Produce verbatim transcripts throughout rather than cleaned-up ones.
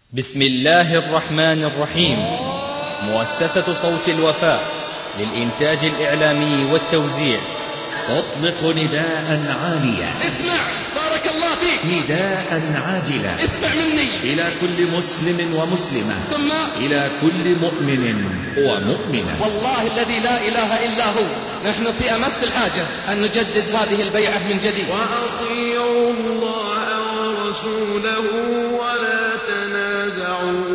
بسم الله الرحمن الرحيم. مؤسسة صوت الوفاء للإنتاج الإعلامي والتوزيع تطلق نداء عاليا. اسمع بارك الله فيك. نداء عاجلا. اسمع مني إلى كل مسلم ومسلمة، ثم إلى كل مؤمن ومؤمنة. والله الذي لا إله إلا هو نحن في أمس الحاجة أن نجدد هذه البيعة من جديد. وأطيعوا الله ورسوله ولا تنازعوا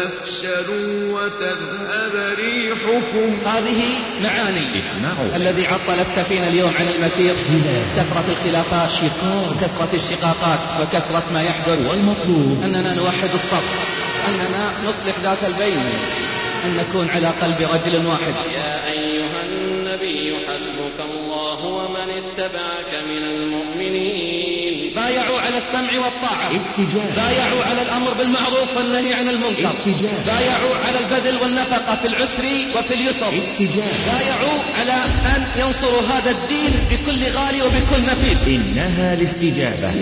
فتفشلوا وتذهب ريحكم. هذه معاني. اسمعوا. الذي عطل السفينة اليوم عن المسير كثرة الخلافات، شقاق، وكثرة الشقاقات، وكثرة ما يحدث. والمطلوب أننا نوحد الصف، أننا نصلح ذات البين، أن نكون على قلب رجل واحد. يا أيها النبي حسبك الله ومن اتبعك من المؤمنين. بايعوا على السمع والطاعة، استجابة. بايعوا على الأمر بالمعروف والنهي عن المنكر، استجابة. بايعوا على البذل والنفقة في العسر وفي اليسر، استجابة. بايعوا على أن ينصروا هذا الدين بكل غالي وبكل نفيس. إنها الاستجابة.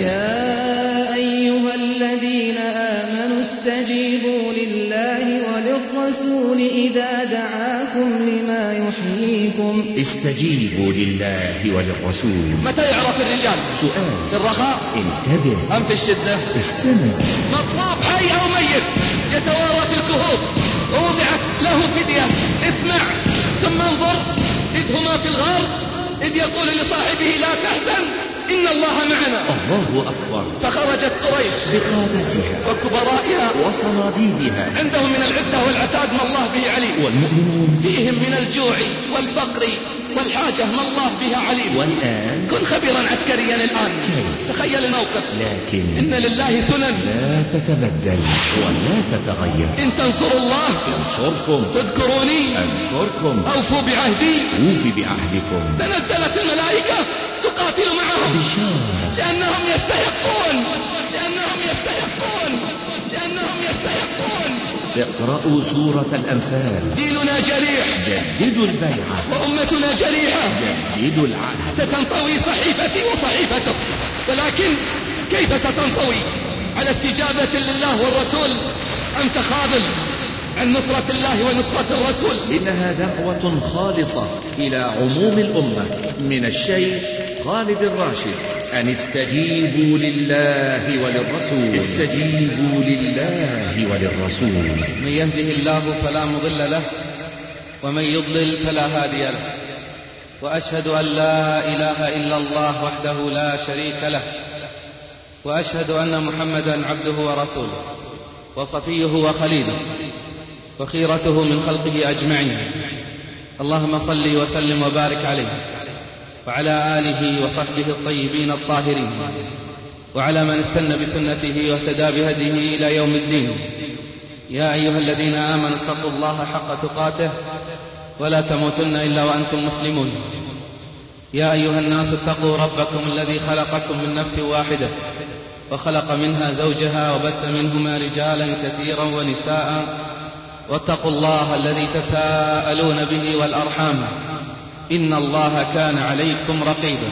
يا أيها الذين آمنوا استجيبوا لله وللرسول إذا دعاكم لما يحييكم. استجيبوا لله وللرسول. متى يعرف الرجال؟ سؤال. في الرخاء انتبه أم في الشدة؟ استمع. مطلوب حي أو ميت يتوارى في الكهوف ووضعت له فدية. اسمع ثم انظر إذ هما في الغار إذ يقول لصاحبه لا تحزن إن الله معنا. الله أكبر. فخرجت قريش بقادتها وكبرائها وصناديدها، عندهم من العدة والعتاد ما الله به عليم، والمؤمنون فيهم من الجوع والفقر والحاجة ما الله بها عليم. والآن كن خبيرا عسكريا الآن. تخيل الموقف. لكن إن لله سنن لا تتبدل ولا تتغير. إن تنصروا الله ينصركم، واذكروني أذكركم، أوفوا بعهدي. أوفي بعهدكم. تنزلت الملائكة تقاتل معهم بشارة لأنهم يستحقون لأنهم يستحقون لأنهم يستحقون. اقرأوا سورة الأنفال. ديننا جريح، جددوا البيعة، وأمتنا جريحة، جددوا العهد. ستنطوي صحيفتي وصحيفتك، ولكن كيف ستنطوي؟ على استجابة لله والرسول أم تخاذل عن نصرة الله ونصرة الرسول؟ إنها دعوة خالصة إلى عموم الأمة من الشيخ خالد الراشد أن استجيبوا لله وللرسول. استجيبوا لله وللرسول. من يهده الله فلا مضل له ومن يضلل فلا هادي له، وأشهد أن لا إله إلا الله وحده لا شريك له، وأشهد أن محمدا عبده ورسوله وصفيه وخليله وخيرته من خلقه أجمعين. اللهم صل وسلم وبارك عليه وعلى آله وصحبه الطيبين الطاهرين، وعلى من استنى بسنته واهتدى بهديه إلى يوم الدين. يا أيها الذين آمنوا اتقوا الله حق تقاته ولا تموتن إلا وأنتم مسلمون. يا أيها الناس اتقوا ربكم الذي خلقكم من نفس واحدة وخلق منها زوجها وبث منهما رجالا كثيرا ونساء، واتقوا الله الذي تساءلون به والأرحام إن الله كان عليكم رقيبا.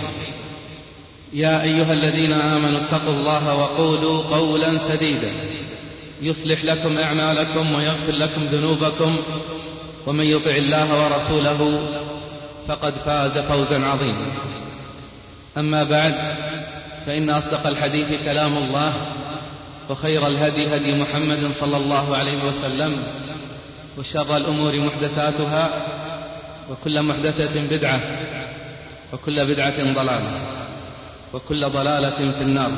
يا أيها الذين آمنوا اتقوا الله وقولوا قولا سديدا يصلح لكم أعمالكم ويغفر لكم ذنوبكم، ومن يطع الله ورسوله فقد فاز فوزا عظيما. أما بعد، فإن أصدق الحديث كلام الله، وخير الهدي هدي محمد صلى الله عليه وسلم، وشر الأمور محدثاتها، وكل محدثة بدعة، وكل بدعة ضلالة، وكل ضلالة في النار.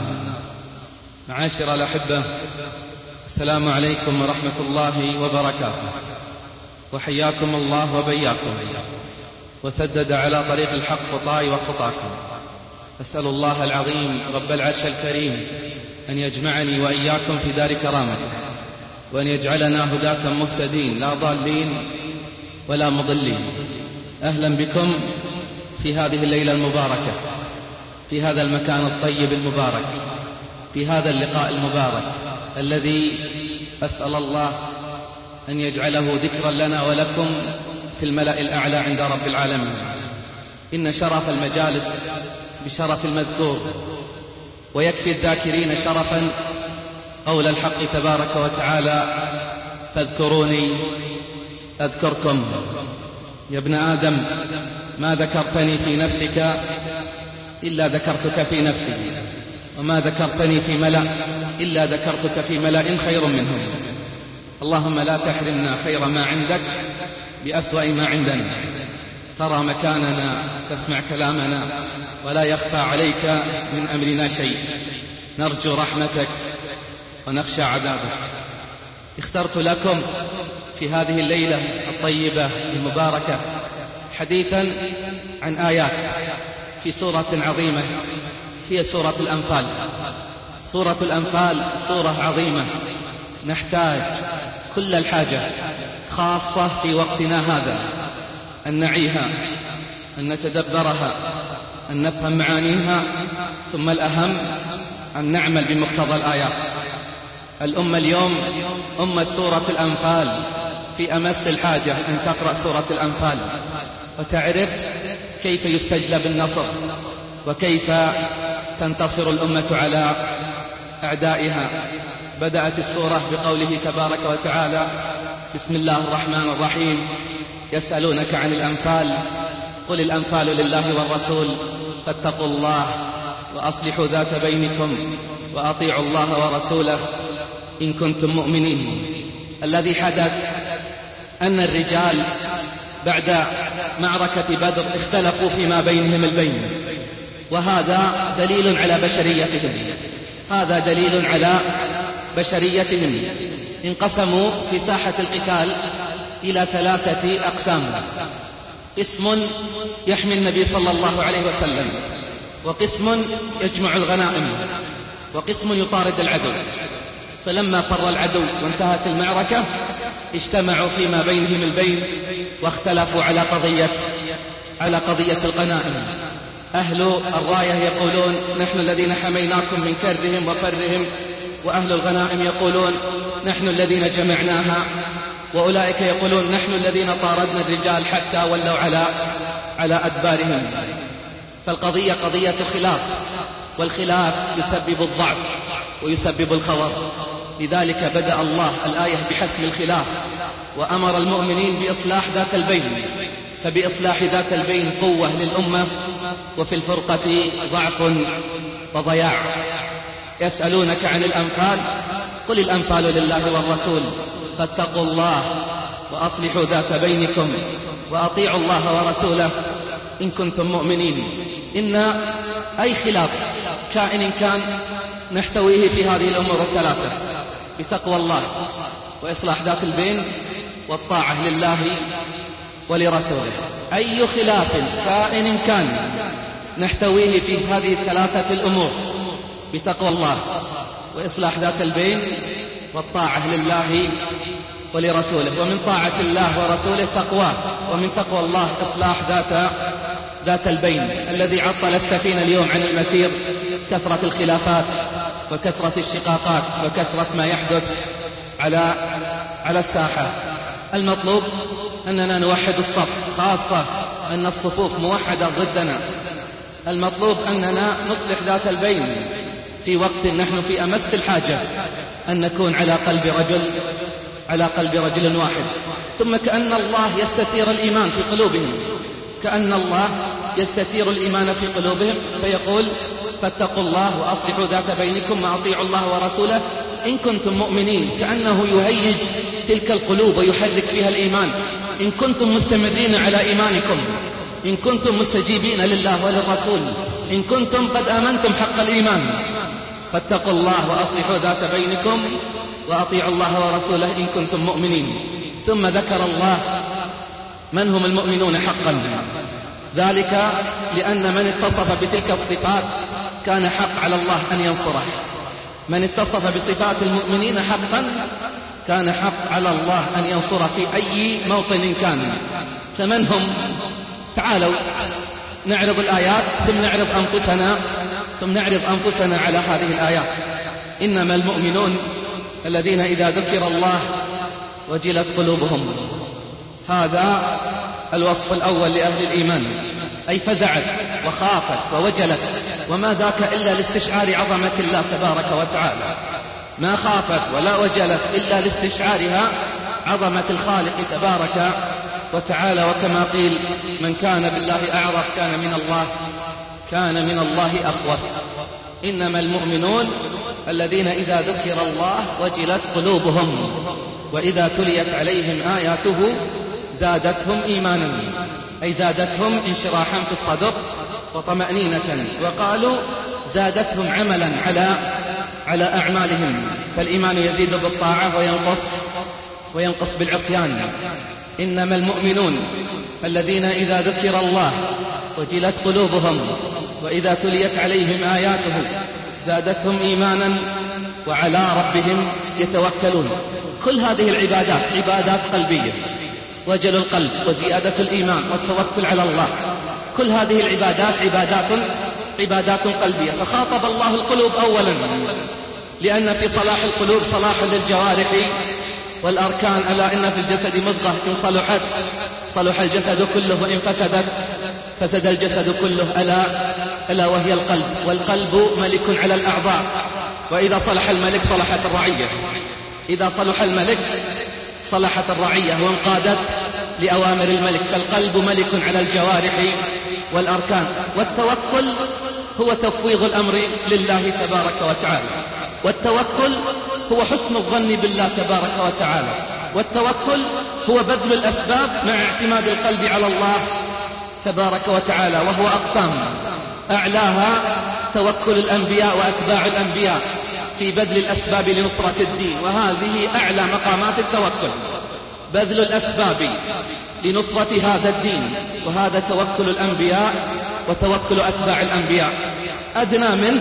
معاشر الأحبة، السلام عليكم ورحمة الله وبركاته، وحياكم الله وبياكم، وسدد على طريق الحق خطاي وخطاكم. أسأل الله العظيم رب العرش الكريم أن يجمعني وإياكم في دار كرامته، وأن يجعلنا هداة مهتدين لا ضالين ولا مضلين. أهلا بكم في هذه الليلة المباركة، في هذا المكان الطيب المبارك، في هذا اللقاء المبارك الذي أسأل الله أن يجعله ذكرا لنا ولكم في الملأ الأعلى عند رب العالمين. إن شرف المجالس بشرف المذكور، ويكفي الذاكرين شرفا قول الحق تبارك وتعالى: فاذكروني أذكركم. يا ابن آدم، ما ذكرتني في نفسك إلا ذكرتك في نفسي، وما ذكرتني في ملأ إلا ذكرتك في ملأ خير منهم. اللهم لا تحرمنا خير ما عندك بأسوأ ما عندنا. ترى مكاننا، تسمع كلامنا، ولا يخفى عليك من أمرنا شيء. نرجو رحمتك ونخشى عذابك. اخترت لكم في هذه الليلة الطيبة المباركة حديثا عن آيات في سورة عظيمة هي سورة الأنفال. سورة الأنفال سورة عظيمة نحتاج كل الحاجة، خاصة في وقتنا هذا، أن نعيها، أن نتدبرها، أن نفهم معانيها، ثم الأهم أن نعمل بمقتضى الآيات. الأمة اليوم أمة سورة الأنفال، في أمس الحاجة أن تقرأ سورة الأنفال وتعرف كيف يستجلب النصر، وكيف تنتصر الأمة على أعدائها. بدأت السورة بقوله تبارك وتعالى: بسم الله الرحمن الرحيم، يسألونك عن الأنفال، قل الأنفال لله والرسول فاتقوا الله وأصلحوا ذات بينكم وأطيعوا الله ورسوله إن كنتم مؤمنين. الذي حدث أن الرجال بعد معركة بدر اختلفوا فيما بينهم البين، وهذا دليل على بشريتهم، هذا دليل على بشريتهم. انقسموا في ساحة القتال إلى ثلاثة أقسام: قسم يحمي النبي صلى الله عليه وسلم، وقسم يجمع الغنائم، وقسم يطارد العدو. فلما فر العدو وانتهت المعركة اجتمعوا فيما بينهم البين واختلفوا على قضية على قضية الغنائم. أهل الراية يقولون: نحن الذين حميناكم من كرهم وفرهم، وأهل الغنائم يقولون: نحن الذين جمعناها، وأولئك يقولون: نحن الذين طاردنا الرجال حتى ولوا على على أدبارهم. فالقضية قضية خلاف، والخلاف يسبب الضعف ويسبب الخور. لذلك بدأ الله الآية بحسم الخلاف، وأمر المؤمنين بإصلاح ذات البين، فبإصلاح ذات البين قوة للأمة، وفي الفرقة ضعف وضياع. يسألونك عن الأنفال، قل الأنفال لله والرسول فاتقوا الله وأصلحوا ذات بينكم وأطيعوا الله ورسوله إن كنتم مؤمنين. إن أي خلاف كائن كان نحتويه في هذه الأمور الثلاثة: بتقوى الله وإصلاح ذات البين والطاعة لله ولرسوله. أي خلاف كائن كان نحتويه في هذه الثلاثة الأمور: بتقوى الله وإصلاح ذات البين والطاعة لله ولرسوله. ومن طاعة الله ورسوله تقواه، ومن تقوى الله إصلاح ذات ذات البين. الذي عطل السفينة اليوم عن المسير كثرة الخلافات وكثرة الشقاقات وكثرة ما يحدث على على الساحة. المطلوب أننا نوحد الصف، خاصة أن الصفوف موحدة ضدنا. المطلوب أننا نصلح ذات البين في وقت نحن في أمس الحاجة أن نكون على قلب رجل على قلب رجل واحد. ثم كأن الله يستثير الإيمان في قلوبهم، كأن الله يستثير الإيمان في قلوبهم فيقول: فاتقوا الله وأصلحوا ذات بينكم وأطيعوا الله ورسوله إن كنتم مؤمنين. كأنه يهيج تلك القلوب ويحرك فيها الإيمان. إن كنتم مستمرين على إيمانكم، إن كنتم مستجيبين لله وللرسول، إن كنتم قد آمنتم حق الإيمان، فاتقوا الله وأصلحوا ذات بينكم وأطيعوا الله ورسوله إن كنتم مؤمنين. ثم ذكر الله من هم المؤمنون حقا، ذلك لأن من اتصف بتلك الصفات كان حق على الله أن ينصره. من اتصف بصفات المؤمنين حقا كان حق على الله أن ينصره في أي موطن كان. فمن هم؟ تعالوا نعرض الآيات ثم نعرض أنفسنا ثم نعرض أنفسنا على هذه الآيات. إنما المؤمنون الذين إذا ذكر الله وجلت قلوبهم. هذا الوصف الأول لأهل الإيمان، أي فزعت وخافت ووجلت، وما ذاك إلا لاستشعار عظمة الله تبارك وتعالى. ما خافت ولا وجلت إلا لاستشعارها عظمة الخالق تبارك وتعالى. وكما قيل: من كان بالله أعرف كان من الله كان من الله أخوف. إنما المؤمنون الذين إذا ذكر الله وجلت قلوبهم وإذا تليت عليهم آياته زادتهم إيمانا، أي زادتهم انشراحا في الصدر وطمأنينة، وقالوا زادتهم عملا على على أعمالهم. فالإيمان يزيد بالطاعة وينقص وينقص بالعصيان. إنما المؤمنون الذين إذا ذكر الله وجلت قلوبهم وإذا تليت عليهم آياته زادتهم إيمانا وعلى ربهم يتوكلون. كل هذه العبادات عبادات قلبية، وجل القلب وزيادة الإيمان والتوكل على الله، كل هذه العبادات عبادات عبادات قلبية. فخاطب الله القلوب أولا، لأن في صلاح القلوب صلاح للجوارح والأركان. ألا إن في الجسد مضغة إن صلحت صلح الجسد كله وإن فسدت فسد الجسد كله، ألا ألا وهي القلب. والقلب ملك على الأعضاء، وإذا صلح الملك صلحت الرعية، إذا صلح الملك صلحت الرعية وانقادت لأوامر الملك. فالقلب ملك على الجوارح والأركان. والتوكل هو تفويض الأمر لله تبارك وتعالى، والتوكل هو حسن الظن بالله تبارك وتعالى، والتوكل هو بذل الأسباب مع اعتماد القلب على الله تبارك وتعالى. وهو أقسام، أعلاها توكل الأنبياء وأتباع الأنبياء في بذل الأسباب لنصرة الدين، وهذه أعلى مقامات التوكل، بذل الأسباب لنصرة هذا الدين، وهذا توكل الأنبياء وتوكل أتباع الأنبياء. أدنى منه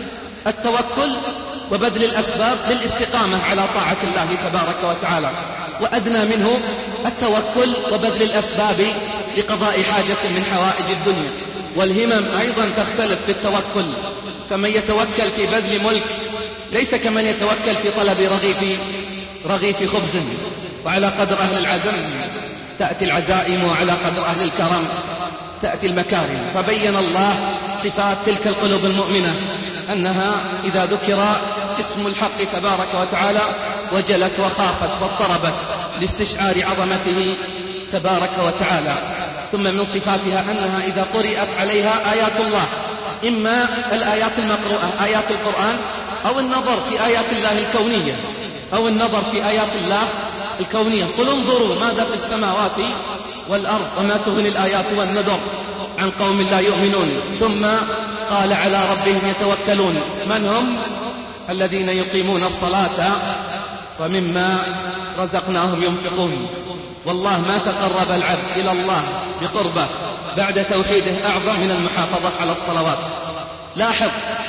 التوكل وبذل الأسباب للاستقامة على طاعة الله تبارك وتعالى، وأدنى منه التوكل وبذل الأسباب لقضاء حاجة من حوائج الدنيا. والهمم أيضا تختلف في التوكل، فمن يتوكل في بذل ملك ليس كمن يتوكل في طلب رغيف رغيف خبز. وعلى قدر أهل العزم تأتي العزائم، وعلى قدر أهل الكرم تأتي المكارم. فبين الله صفات تلك القلوب المؤمنة، أنها إذا ذكر اسم الحق تبارك وتعالى وجلت وخافت واضطربت لاستشعار عظمته تبارك وتعالى. ثم من صفاتها أنها إذا قرأت عليها آيات الله، إما الآيات المقروءة آيات القرآن، أو النظر في آيات الله الكونية أو النظر في آيات الله الكونية. قل انظروا ماذا في السماوات والأرض وما تغني الآيات والنذر عن قوم لا يؤمنون. ثم قال على ربهم يتوكلون. من هم؟ الذين يقيمون الصلاة ومما رزقناهم ينفقون. والله ما تقرب العبد إلى الله بقربه بعد توحيده أعظم من المحافظة على الصلوات. لاحظ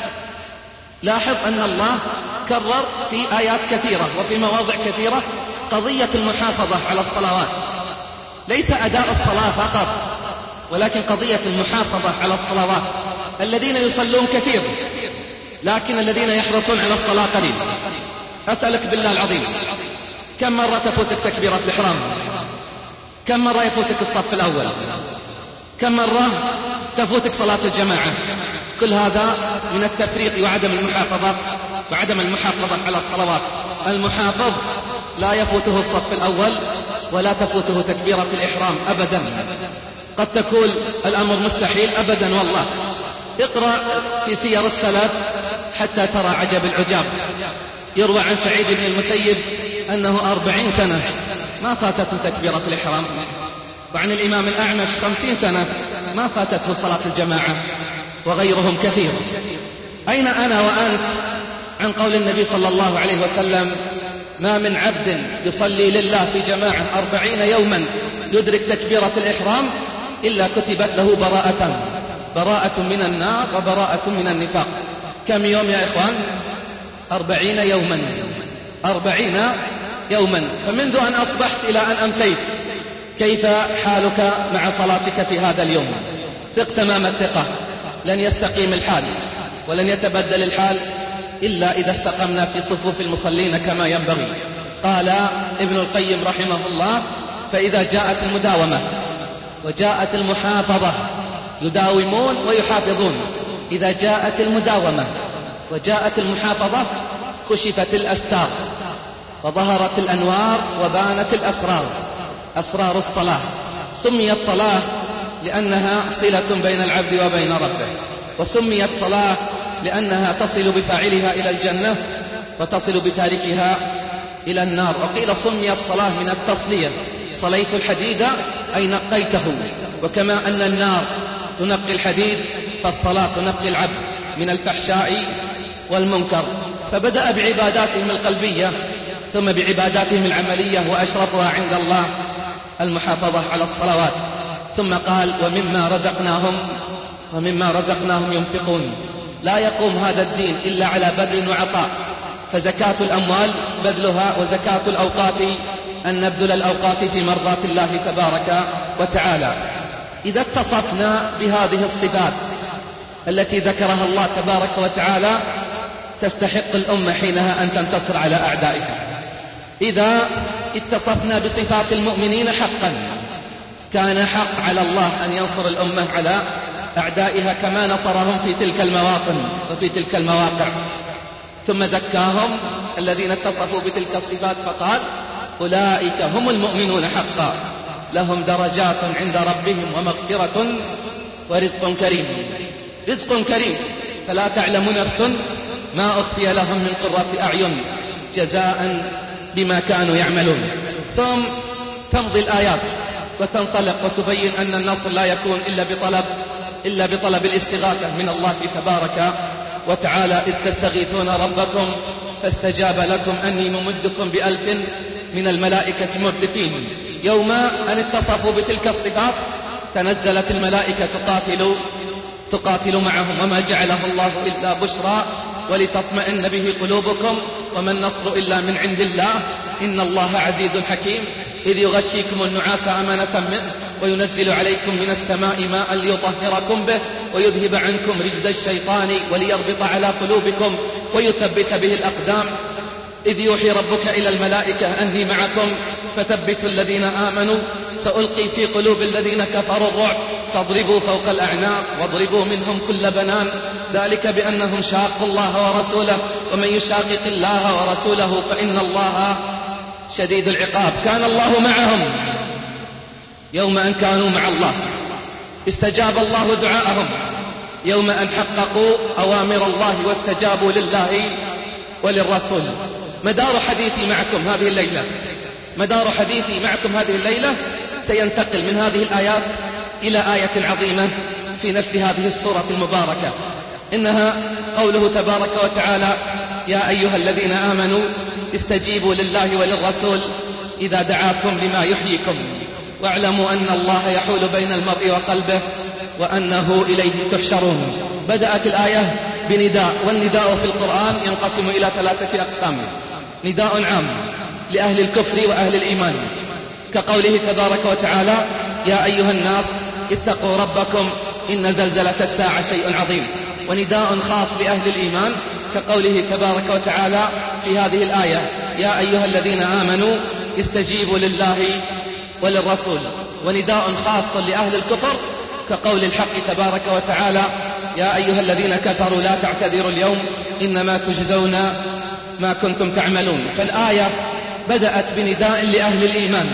لاحظ أن الله كرر في آيات كثيرة وفي مواضع كثيرة قضية المحافظة على الصلوات، ليس أداء الصلاة فقط، ولكن قضية المحافظة على الصلوات. الذين يصلون كثير لكن الذين يحرصون على الصلاة قليل. أسألك بالله العظيم، كم مرة تفوتك تكبيرة الإحرام؟ كم مرة يفوتك الصف الأول؟ كم مرة تفوتك صلاة الجماعة؟ كل هذا من التفريط وعدم المحافظة وعدم المحافظة على الصلوات. المحافظ لا يفوته الصف الأول ولا تفوته تكبيرة الإحرام أبدا. قد تكون الأمر مستحيل أبدا والله. اقرأ في سير السلف حتى ترى عجب العجاب. يروى عن سعيد بن المسيب أنه أربعين سنة ما فاتته تكبيرة الإحرام، وعن الإمام الأعمش خمسين سنة ما فاتته صلاة الجماعة، وغيرهم كثير. أين أنا وأنت عن قول النبي صلى الله عليه وسلم: ما من عبد يصلي لله في جماعة أربعين يوما يدرك تكبيرة الإحرام إلا كتبت له براءتان، براءة من النار وبراءة من النفاق. كم يوم يا إخوان؟ أربعين يوما أربعين يوما. فمنذ أن أصبحت إلى أن أمسيت كيف حالك مع صلاتك في هذا اليوم؟ ثق تمام الثقة لن يستقيم الحال ولن يتبدل الحال إلا إذا استقمنا في صفوف المصلين كما ينبغي. قال ابن القيم رحمه الله: فإذا جاءت المداومة وجاءت المحافظة، يداومون ويحافظون. إذا جاءت المداومة وجاءت المحافظة كشفت الأستار وظهرت الأنوار وبانت الأسرار، أسرار الصلاة. سميت صلاة لأنها صلة بين العبد وبين ربه، وسميت صلاة لأنها تصل بفاعلها إلى الجنة وتصل بتاركها إلى النار. وقيل سميت صلاة من التصلية، صليت الحديد أي نقيته، وكما أن النار تنقي الحديد فالصلاة تنقي العبد من الفحشاء والمنكر. فبدأ بعباداتهم القلبية ثم بعباداتهم العملية، وأشرفها عند الله المحافظة على الصلوات. ثم قال ومما رزقناهم ومما رزقناهم ينفقون. لا يقوم هذا الدين إلا على بذل وعطاء، فزكاة الأموال بذلها، وزكاة الأوقات أن نبذل الأوقات في مرضاة الله تبارك وتعالى. إذا اتصفنا بهذه الصفات التي ذكرها الله تبارك وتعالى تستحق الأمة حينها أن تنتصر على أعدائها. إذا اتصفنا بصفات المؤمنين حقا كان حق على الله أن ينصر الأمة على أعدائها كما نصرهم في تلك المواطن وفي تلك المواقع. ثم زكاهم الذين اتصفوا بتلك الصفات فقال أولئك هم المؤمنون حقا لهم درجات عند ربهم ومغفرة ورزق كريم. رزق كريم، فلا تعلم نفس ما أخفي لهم من قرة أعين جزاء بما كانوا يعملون. ثم تمضي الآيات وتنطلق وتبين أن النصر لا يكون إلا بطلب إلا بطلب الاستغاثة من الله تبارك وتعالى. إذ تستغيثون ربكم فاستجاب لكم أني ممدكم بألف من الملائكة مردفين. يوم أن اتصفوا بتلك الصفات تنزلت الملائكة تقاتل تقاتل معهم، وما جعله الله إلا بشرى ولتطمئن به قلوبكم وما النصر إلا من عند الله إن الله عزيز حكيم. إذ يغشيكم النعاس أمانة منه وينزل عليكم من السماء ماء ليطهركم به ويذهب عنكم رجز الشيطان وليربط على قلوبكم ويثبت به الأقدام. إذ يوحي ربك إلى الملائكة أني معكم فثبتوا الذين آمنوا سألقي في قلوب الذين كفروا الرعب فاضربوا فوق الأعناق واضربوا منهم كل بنان ذلك بأنهم شاقوا الله ورسوله ومن يشاقق الله ورسوله فإن الله شديد العقاب. كان الله معهم يوم أن كانوا مع الله، استجاب الله دعاءهم يوم أن حققوا أوامر الله واستجابوا لله وللرسول. مدار حديثي معكم هذه الليلة مدار حديثي معكم هذه الليلة سينتقل من هذه الآيات إلى آية عظيمة في نفس هذه السورة المباركة، إنها قوله تبارك وتعالى يا أيها الذين آمنوا استجيبوا لله وللرسول إذا دعاكم لما يحييكم واعلموا أن الله يحول بين المرء وقلبه وأنه إليه تحشرون. بدأت الآية بنداء، والنداء في القرآن ينقسم إلى ثلاثة أقسام: نداء عام لأهل الكفر وأهل الإيمان كقوله تبارك وتعالى يا أيها الناس اتقوا ربكم إن زلزلة الساعة شيء عظيم. ونداء خاص لأهل الإيمان كقوله تبارك وتعالى في هذه الآية يا أيها الذين آمنوا استجيبوا لله وللرسول. ونداء خاص لأهل الكفر كقول الحق تبارك وتعالى يا أيها الذين كفروا لا تعتذروا اليوم إنما تجزون ما كنتم تعملون. فالآية بدأت بنداء لأهل الإيمان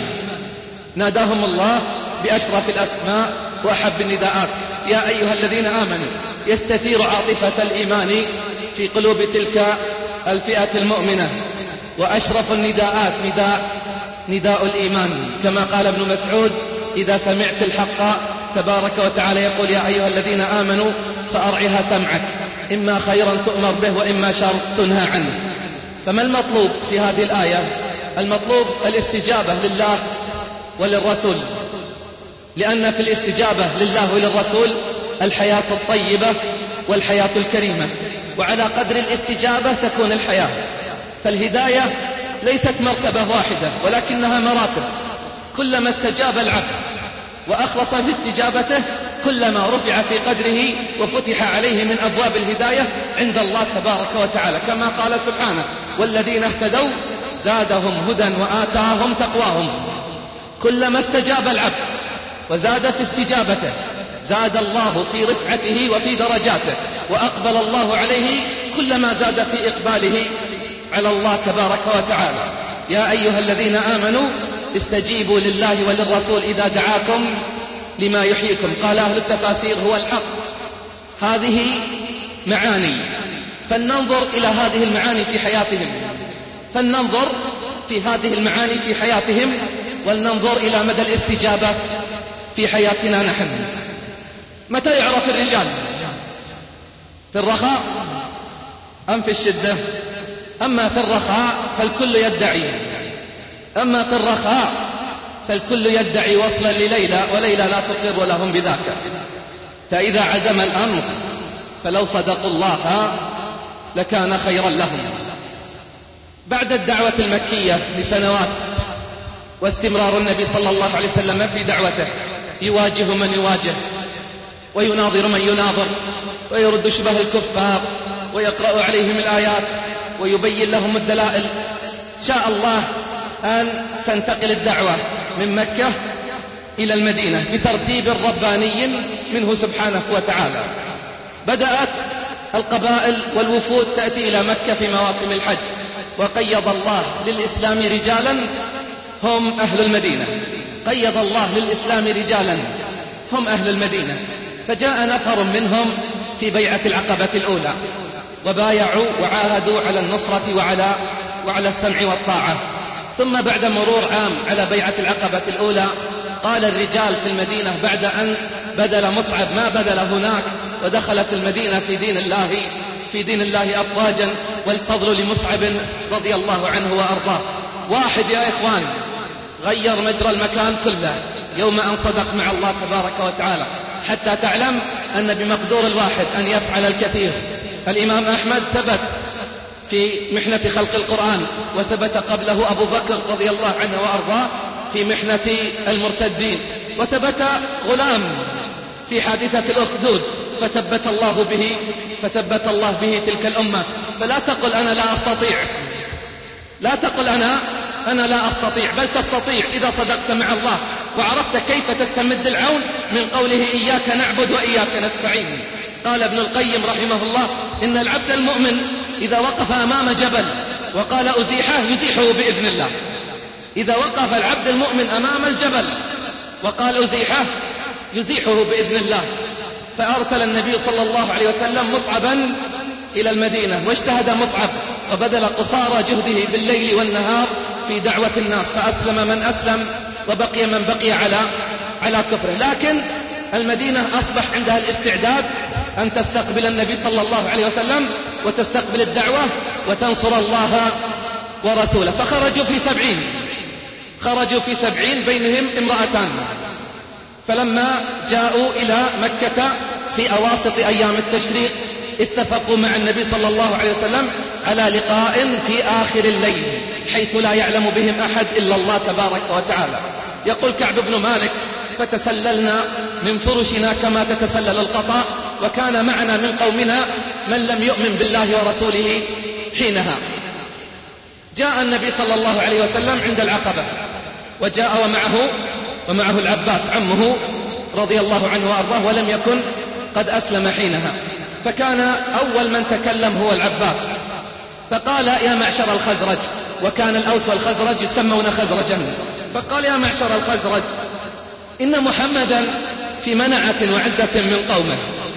ناداهم الله بأشرف الأسماء وأحب النداءات يا أيها الذين آمنوا، يستثير عاطفة الإيمان في قلوب تلك الفئة المؤمنة. وأشرف النداءات نداء نداء الإيمان كما قال ابن مسعود إذا سمعت الحق تبارك وتعالى يقول يا أيها الذين آمنوا فأرعها سمعك إما خيرا تؤمر به وإما شر تنهى عنه. فما المطلوب في هذه الآية؟ المطلوب الاستجابة لله وللرسول، لأن في الاستجابة لله وللرسول الحياة الطيبة والحياة الكريمة، وعلى قدر الاستجابة تكون الحياة. فالهداية ليست مرتبة واحدة ولكنها مراتب، كلما استجاب العبد وأخلص في استجابته كلما رفع في قدره وفتح عليه من أبواب الهداية عند الله تبارك وتعالى، كما قال سبحانه والذين اهتدوا زادهم هدى وآتاهم تقواهم. كلما استجاب العبد وزاد في استجابته زاد الله في رفعته وفي درجاته، وأقبل الله عليه كلما زاد في إقباله على الله تبارك وتعالى. يا أيها الذين آمنوا استجيبوا لله وللرسول إذا دعاكم لما يحييكم. قال أهل التفاسير هو الحق. هذه معاني، فلننظر إلى هذه المعاني في حياتهم، فلننظر في هذه المعاني في حياتهم، ولننظر إلى مدى الاستجابة في حياتنا نحن. متى يعرف الرجال؟ في الرخاء أم في الشدة؟ أما في الرخاء فالكل يدعي، أما في الرخاء فالكل يدعي وصلا لليلى، وليلى لا تقر لهم بذاك. فإذا عزم الأمر فلو صدقوا الله لكان خيرا لهم. بعد الدعوة المكية لسنوات واستمرار النبي صلى الله عليه وسلم في دعوته، يواجه من يواجه ويناظر من يناظر ويرد شبه الكفار ويقرأ عليهم الآيات ويبين لهم الدلائل. شاء الله أن تنتقل الدعوة من مكة إلى المدينة بترتيب رباني منه سبحانه وتعالى. بدأت القبائل والوفود تأتي إلى مكة في مواسم الحج، وقيض الله للإسلام رجالا هم أهل المدينة، قيض الله للإسلام رجالا هم أهل المدينة. فجاء نفر منهم في بيعة العقبة الأولى وبايعوا وعاهدوا على النصرة وعلى, وعلى السمع والطاعة. ثم بعد مرور عام على بيعة العقبة الأولى قال الرجال في المدينة بعد أن بدل مصعب ما بدل هناك ودخلت المدينة في دين الله في دين الله أفواجا، والفضل لمصعب رضي الله عنه وأرضاه. واحد يا إخوان غير مجرى المكان كله يوم أن صدق مع الله تبارك وتعالى، حتى تعلم أن بمقدور الواحد أن يفعل الكثير. الإمام أحمد ثبت في محنة خلق القرآن، وثبت قبله أبو بكر رضي الله عنه وأرضاه في محنة المرتدين، وثبت غلام في حادثة الأخدود فثبت الله به فثبت الله به تلك الأمة. فلا تقل أنا لا أستطيع، لا تقل أنا أنا لا أستطيع، بل تستطيع إذا صدقت مع الله وعرفت كيف تستمد العون من قوله إياك نعبد وإياك نستعين. قال ابن القيم رحمه الله إن العبد المؤمن إذا وقف أمام جبل وقال أزيحه يزيحه بإذن الله. إذا وقف العبد المؤمن أمام الجبل وقال أزيحه يزيحه بإذن الله. فأرسل النبي صلى الله عليه وسلم مصعبا إلى المدينة، واجتهد مصعب وبذل قصارى جهده بالليل والنهار في دعوة الناس، فأسلم من أسلم وبقي من بقي على على كفره. لكن المدينة أصبح عندها الاستعداد أن تستقبل النبي صلى الله عليه وسلم وتستقبل الدعوة وتنصر الله ورسوله. فخرجوا في سبعين خرجوا في سبعين بينهم امرأتان. فلما جاءوا إلى مكة في أواسط أيام التشريق اتفقوا مع النبي صلى الله عليه وسلم على لقاء في آخر الليل حيث لا يعلم بهم أحد إلا الله تبارك وتعالى. يقول كعب بن مالك فتسللنا من فرشنا كما تتسلل القطاء، وكان معنا من قومنا من لم يؤمن بالله ورسوله حينها. جاء النبي صلى الله عليه وسلم عند العقبة، وجاء ومعه ومعه العباس عمه رضي الله عنه وأرضاه، ولم يكن قد أسلم حينها. فكان أول من تكلم هو العباس، فقال يا معشر الخزرج، وكان الأوس والخزرج يسمون خزرجا. فقال يا معشر الخزرج إن محمدا في منعة وعزة من قومه،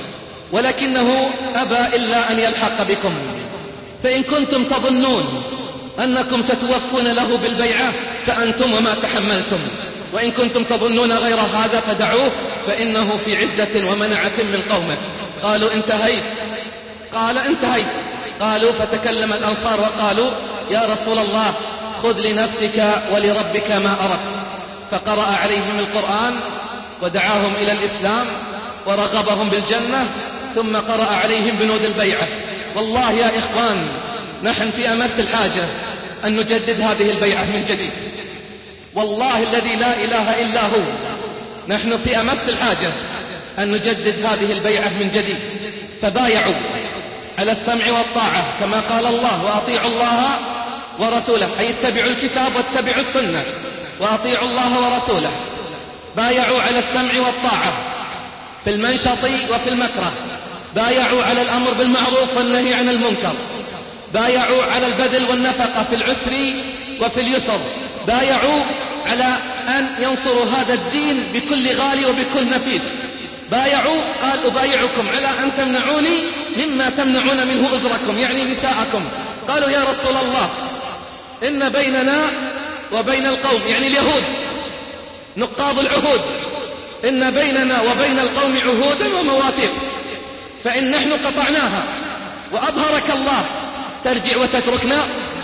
ولكنه أبى إلا أن يلحق بكم، فإن كنتم تظنون أنكم ستوفون له بالبيعة فأنتم وما تحملتم، وإن كنتم تظنون غير هذا فدعوه فإنه في عزة ومنعة من قومه. قالوا انتهيت؟ قال انتهيت. قالوا فتكلم الأنصار وقالوا يا رسول الله خذ لنفسك ولربك ما أردت. فقرأ عليهم القرآن ودعاهم إلى الإسلام ورغبهم بالجنة، ثم قرأ عليهم بنود البيعة. والله يا إخوان نحن في أمس الحاجة أن نجدد هذه البيعة من جديد، والله الذي لا إله إلا هو نحن في أمس الحاجة أن نجدد هذه البيعة من جديد. فبايعوا على السمع والطاعة كما قال الله وأطيعوا الله ورسوله، أي اتبعوا الكتاب واتبعوا السنة وأطيعوا الله ورسوله. بايعوا على السمع والطاعة في المنشط وفي المكره، بايعوا على الأمر بالمعروف والنهي عن المنكر، بايعوا على البذل والنفقة في العسر وفي اليسر، بايعوا على أن ينصروا هذا الدين بكل غالي وبكل نفيس، بايعوا قال أبايعكم على أن تمنعوني مما تمنعون منه أزركم، يعني نساءكم. قالوا يا رسول الله إن بيننا وبين القوم، يعني اليهود نقاض العهود، إن بيننا وبين القوم عهودا ومواثيق، فإن نحن قطعناها وأظهرك الله ترجع وتتركنا؟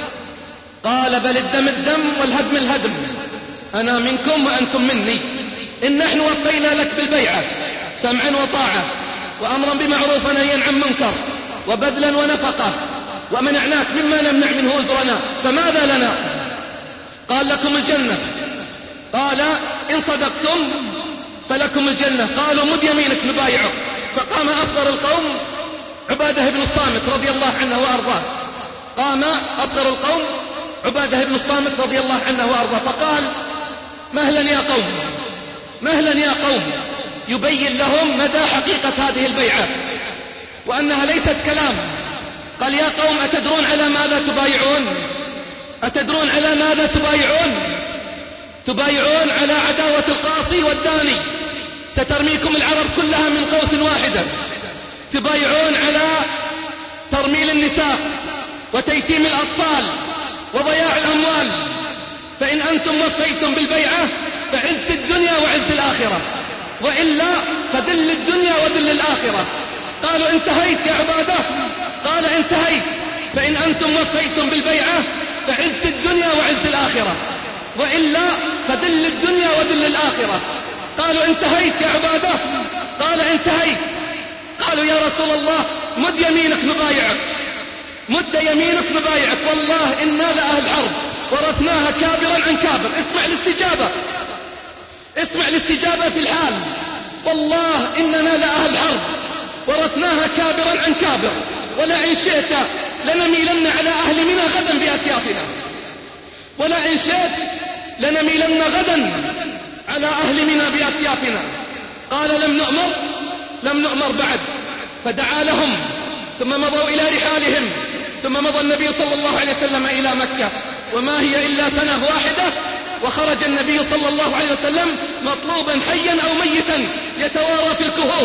قال بل الدم الدم والهدم الهدم، أنا منكم وأنتم مني. إن نحن وفينا لك بالبيعة سمعا وطاعة وأمرا بمعروف ونهيا عن منكر وبذلا ونفقة، ومنعناك مما نمنع منه أزرنا، فماذا لنا؟ قال لكم الجنة. قال إن صدقتم فلكم الجنة. قالوا مد يمينك نبايعك. فقام أصغر القوم عبادة بن الصامت رضي الله عنه وأرضاه، قام أصغر القوم عبادة بن الصامت رضي الله عنه وأرضاه فقال مهلا يا قوم، مهلا يا قوم، يبين لهم مدى حقيقة هذه البيعة وأنها ليست كلام. قال يا قوم أتدرون على ماذا تبايعون؟ أتدرون على ماذا تبايعون؟ تبايعون على عداوة القاصي والداني، سترميكم العرب كلها من قوس واحدة. تبايعون على ترميل النساء وتيتيم الأطفال وضياع الأموال، فإن أنتم وفيتم بالبيعة فعز الدنيا وعز الآخرة، وإلا فذل الدنيا وذل الآخرة. قالوا انتهيت يا عبادة؟ قال انتهيت، فإن أنتم وفيتم بالبيعة فعز الدنيا وعز الآخرة، وإلا فذل الدنيا وذل الآخرة. قالوا انتهيت يا عبادة؟ قال انتهيت. قالوا يا رسول الله مد يمينك نبايعك، مد يمينك نبايعك، والله إنا لأهل حرب ورثناها كابرا عن كابر. اسمع الاستجابة، اسمع الاستجابة في الحال. والله إننا لأهل حرب ورثناها كابرا عن كابر، ولئن شئت لنميلن على أهل منى غدا بأسيافنا، ولئن شئت لنميلن غدا على أهل منى بأسيافنا. قال لم نؤمر، لم نؤمر بعد. فدعا لهم ثم مضوا إلى رحالهم، ثم مضى النبي صلى الله عليه وسلم إلى مكة، وما هي إلا سنة واحدة، وخرج النبي صلى الله عليه وسلم مطلوبا حيا أو ميتا يتوارى في الكهوف،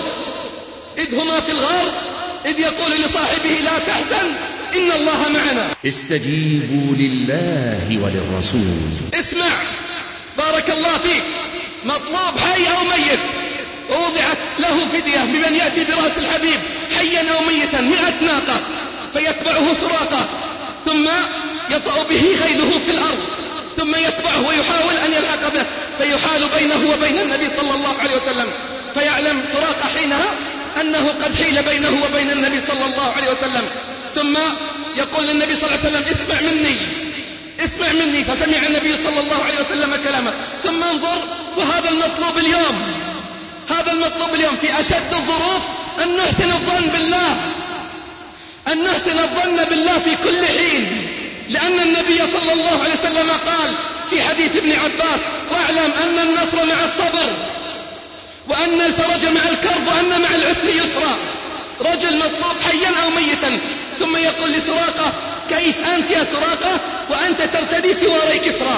إذ هما في الغار إذ يقول لصاحبه لا تحزن إن الله معنا. استجيبوا لله وللرسول. اسمع بارك الله فيك، مطلوب حي أو ميت، ووضعت له فدية بمن يأتي برأس الحبيب حيا أو ميتا مئة ناقة، فيتبعه سراقة ثم يطأ به خيله في الأرض، ثم يتبعه ويحاول أن يلحق به، فيحال بينه وبين النبي صلى الله عليه وسلم، فيعلم سراقة حينها أنه قد حيل بينه وبين النبي صلى الله عليه وسلم. ثم يقول للنبي صلى الله عليه وسلم اسمع مني، اسمع مني. فسمع النبي صلى الله عليه وسلم كلامه. ثم انظر، وهذا المطلوب اليوم، هذا المطلوب اليوم في أشد الظروف، أن نحسن الظن بالله، أن نحسن الظن بالله في كل حين، لأن النبي صلى الله عليه وسلم قال في حديث ابن عباس واعلم أن النصر مع الصبر، وأن الفرج مع الكرب، وأن مع العسر يسرا. رجل مطلوب حيا أو ميتا. ثم يقول لسراقة كيف أنت يا سراقة وأنت ترتدي سواري كسرى؟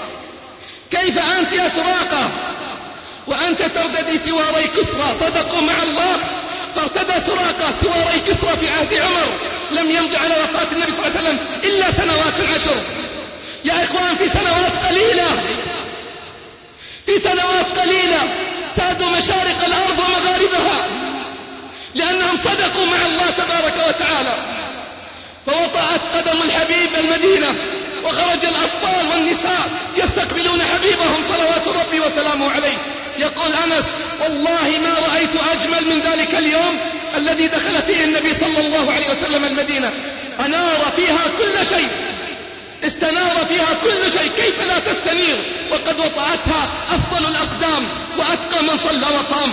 كيف أنت يا سراقة وأنت ترتدي سواري كسرى؟ صدقوا مع الله، فارتدى سراقة سواري كسرى في عهد عمر، لم يمضي على وفاة النبي صلى الله عليه وسلم إلا سنوات عشر. يا إخوان في سنوات قليلة، في سنوات قليلة سادوا مشارق الأرض ومغاربها، لأنهم صدقوا مع الله تبارك وتعالى. فوطأت قدم الحبيب المدينة، وخرج الأطفال والنساء يستقبلون حبيبهم صلوات ربي وسلامه عليه. يقول أنس والله ما رأيت أجمل من ذلك اليوم الذي دخل فيه النبي صلى الله عليه وسلم المدينة، أنار فيها كل شيء، استنار فيها كل شيء، كيف لا تستنير وقد وطأتها أفضل الأقدام وأتقى من صلى وصام.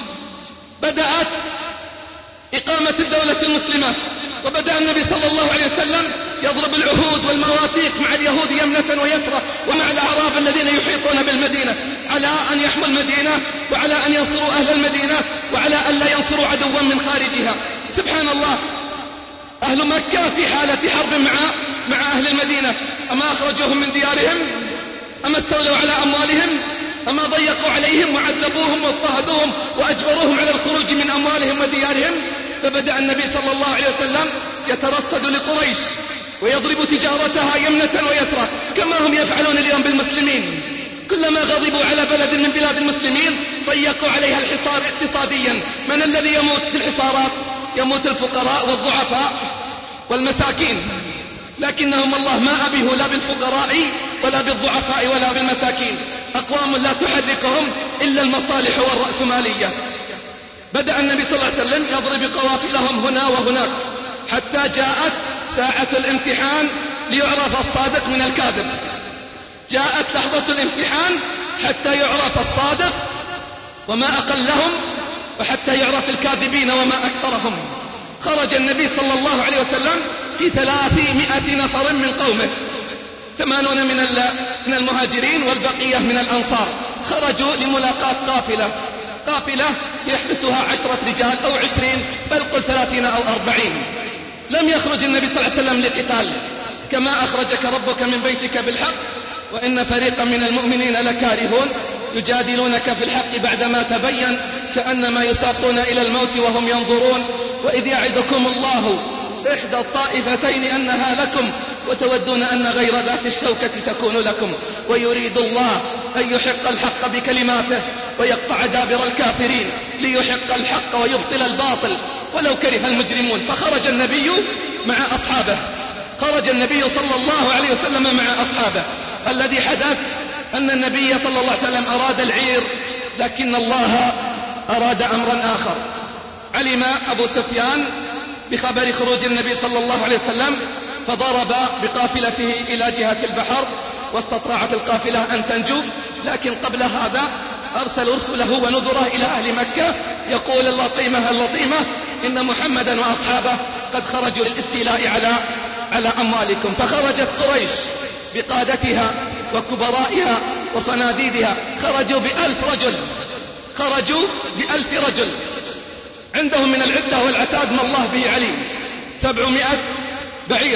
بدأت إقامة الدولة المسلمة، وبدأ النبي صلى الله عليه وسلم يضرب العهود والمواثيق مع اليهود يمنة ويسرى، ومع الأعراب الذين يحيطون بالمدينة، على أن يحموا المدينة، وعلى أن ينصروا أهل المدينة، وعلى أن لا ينصروا عدوا من خارجها. سبحان الله، أهل مكة في حالة حرب مع مع أهل المدينة. أما أخرجوهم من ديارهم؟ أما استولوا على أموالهم؟ أما ضيقوا عليهم وعذبوهم واضطهدوهم وأجبروهم على الخروج من أموالهم وديارهم؟ فبدأ النبي صلى الله عليه وسلم يترصد لقريش ويضرب تجارتها يمنة ويسرى كما هم يفعلون اليوم بالمسلمين. كلما غضبوا على بلد من بلاد المسلمين ضيقوا عليها الحصار اقتصاديا. من الذي يموت في الحصارات؟ يموت الفقراء والضعفاء والمساكين. لكنهم الله ما أبيه لا بالفقراء ولا بالضعفاء ولا بالمساكين. أقوام لا تحركهم إلا المصالح والرأسمالية. بدأ النبي صلى الله عليه وسلم يضرب قوافلهم هنا وهناك حتى جاءت ساعة الامتحان ليعرف الصادق من الكاذب. جاءت لحظة الامتحان حتى يعرف الصادق وما أقلهم، وحتى يعرف الكاذبين وما أكثرهم. خرج النبي صلى الله عليه وسلم في ثلاثمائة نفر من قومه، ثمانون من من المهاجرين والبقية من الأنصار. خرجوا لملاقاة قافلة قافلة يحبسها عشرة رجال أو عشرين، بل قل ثلاثين أو أربعين. لم يخرج النبي صلى الله عليه وسلم لقتال، كما أخرجك ربك من بيتك بالحق وإن فريقا من المؤمنين لكارهون يجادلونك في الحق بعدما تبين كأنما يساقون إلى الموت وهم ينظرون. وإذ يعدكم الله إحدى الطائفتين أنها لكم وتودون أن غير ذات الشوكة تكون لكم ويريد الله أن يحق الحق بكلماته ويقطع دابر الكافرين ليحق الحق ويبطل الباطل ولو كره المجرمون. فخرج النبي مع أصحابه خرج النبي صلى الله عليه وسلم مع أصحابه. الذي حدث أن النبي صلى الله عليه وسلم أراد العير، لكن الله أراد أمرا آخر. علم أبو سفيان بخبر خروج النبي صلى الله عليه وسلم فضرب بقافلته إلى جهة البحر واستطاعت القافلة أن تنجو. لكن قبل هذا أرسل رسله ونذره إلى أهل مكة يقول اللطيمة اللطيمة إن محمدا وأصحابه قد خرجوا للاستيلاء على على أموالكم. فخرجت قريش بقادتها وكبرائها وصناديدها، خرجوا بألف رجل خرجوا بألف رجل عندهم من العدة والعتاد ما الله به عليم. سبعمائة بعير،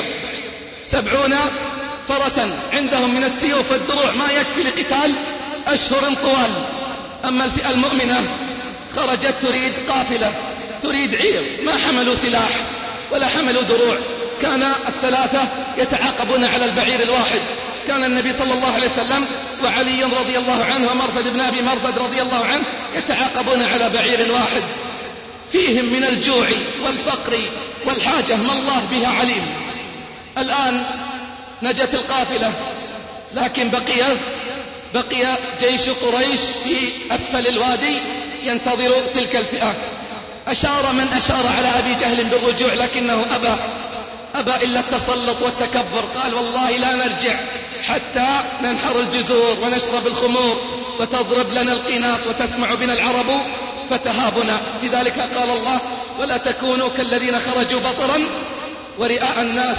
سبعون فرسا، عندهم من السيوف والدروع ما يكفي لقتال أشهر طوال. أما الفئة المؤمنة خرجت تريد قافلة، تريد عير، ما حملوا سلاح ولا حملوا دروع. كان الثلاثة يتعاقبون على البعير الواحد. كان النبي صلى الله عليه وسلم وعلي رضي الله عنه ومرثد بن أبي مرثد رضي الله عنه يتعاقبون على بعير واحد، فيهم من الجوع والفقر والحاجة ما الله بها عليم. الآن نجت القافلة، لكن بقي بقي جيش قريش في أسفل الوادي ينتظر تلك الفئة. أشار من أشار على أبي جهل بالرجوع، لكنه أبى أبى إلا التسلط والتكبر. قال والله لا نرجع حتى ننحر الجزور ونشرب الخمور وتضرب لنا القينات وتسمع بنا العرب فتهابنا. لذلك قال الله ولا تكونوا كالذين خرجوا بطرا ورئاء الناس.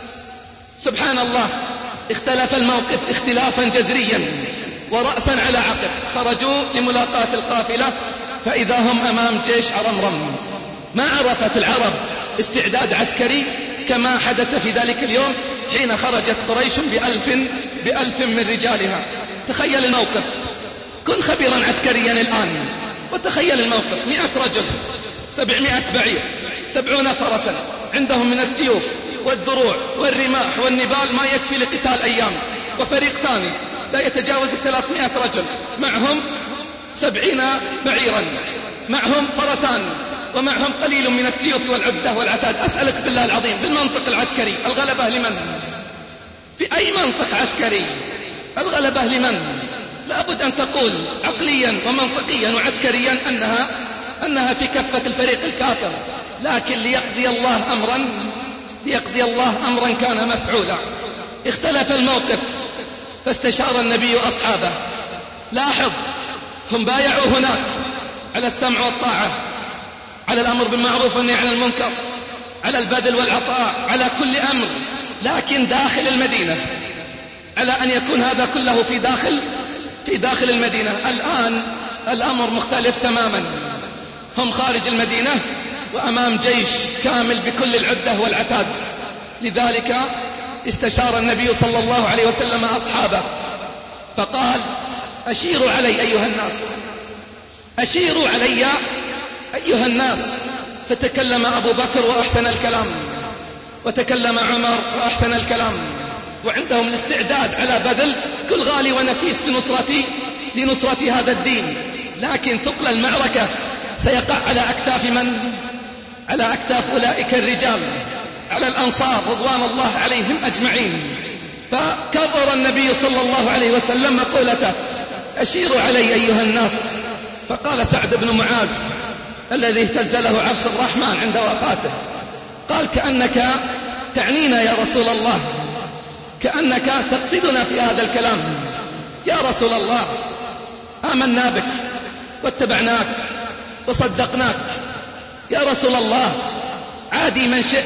سبحان الله، اختلف الموقف اختلافا جذريا ورأسا على عقب. خرجوا لملاقاة القافلة فإذا هم أمام جيش عرمرم. ما عرفت العرب استعداد عسكري كما حدث في ذلك اليوم حين خرجت قريش بألف, بألف من رجالها. تخيل الموقف، كن خبيرا عسكريا الآن وتخيل الموقف. مئة رجل، سبعمائة بعير، سبعون فرسا، عندهم من السيوف والدروع والرماح والنبال ما يكفي لقتال أيام. وفريق ثاني لا يتجاوز ثلاثمائة رجل معهم سبعين بعيرا، معهم فرسان، ومعهم قليل من السيوف والعدة والعتاد. أسألك بالله العظيم بالمنطق العسكري الغلبة لمن؟ في أي منطق عسكري الغلبة لمن؟ لابد أن تقول عقليا ومنطقيا وعسكريا أنها أنها في كفة الفريق الكافر. لكن ليقضي الله أمرا ليقضي الله أمرا كان مفعولا. اختلف الموقف فاستشار النبي أصحابه. لاحظ، هم بايعوا هناك على السمع والطاعة، على الأمر بالمعروف والنهي عن المنكر، على البذل والعطاء، على كل أمر. لكن داخل المدينة على أن يكون هذا كله في داخل في داخل المدينة. الآن الأمر مختلف تماما. هم خارج المدينة وأمام جيش كامل بكل العدة والعتاد. لذلك استشار النبي صلى الله عليه وسلم أصحابه فقال: أشيروا علي أيها الناس، أشيروا علي أيها الناس. فتكلم أبو بكر وأحسن الكلام، وتكلم عمر وأحسن الكلام، وعندهم الاستعداد على بذل كل غالي ونفيس لنصرة, لنصرة هذا الدين. لكن ثقل المعركة سيقع على أكتاف من؟ على أكتاف أولئك الرجال، على الأنصار رضوان الله عليهم أجمعين. فكرر النبي صلى الله عليه وسلم مقولته: أشيروا علي أيها الناس. فقال سعد بن معاذ الذي اهتز له عرش الرحمن عند وفاته، قال: كأنك تعنينا يا رسول الله، كأنك تقصدنا في هذا الكلام. يا رسول الله، آمنا بك واتبعناك وصدقناك. يا رسول الله، عادي من شئت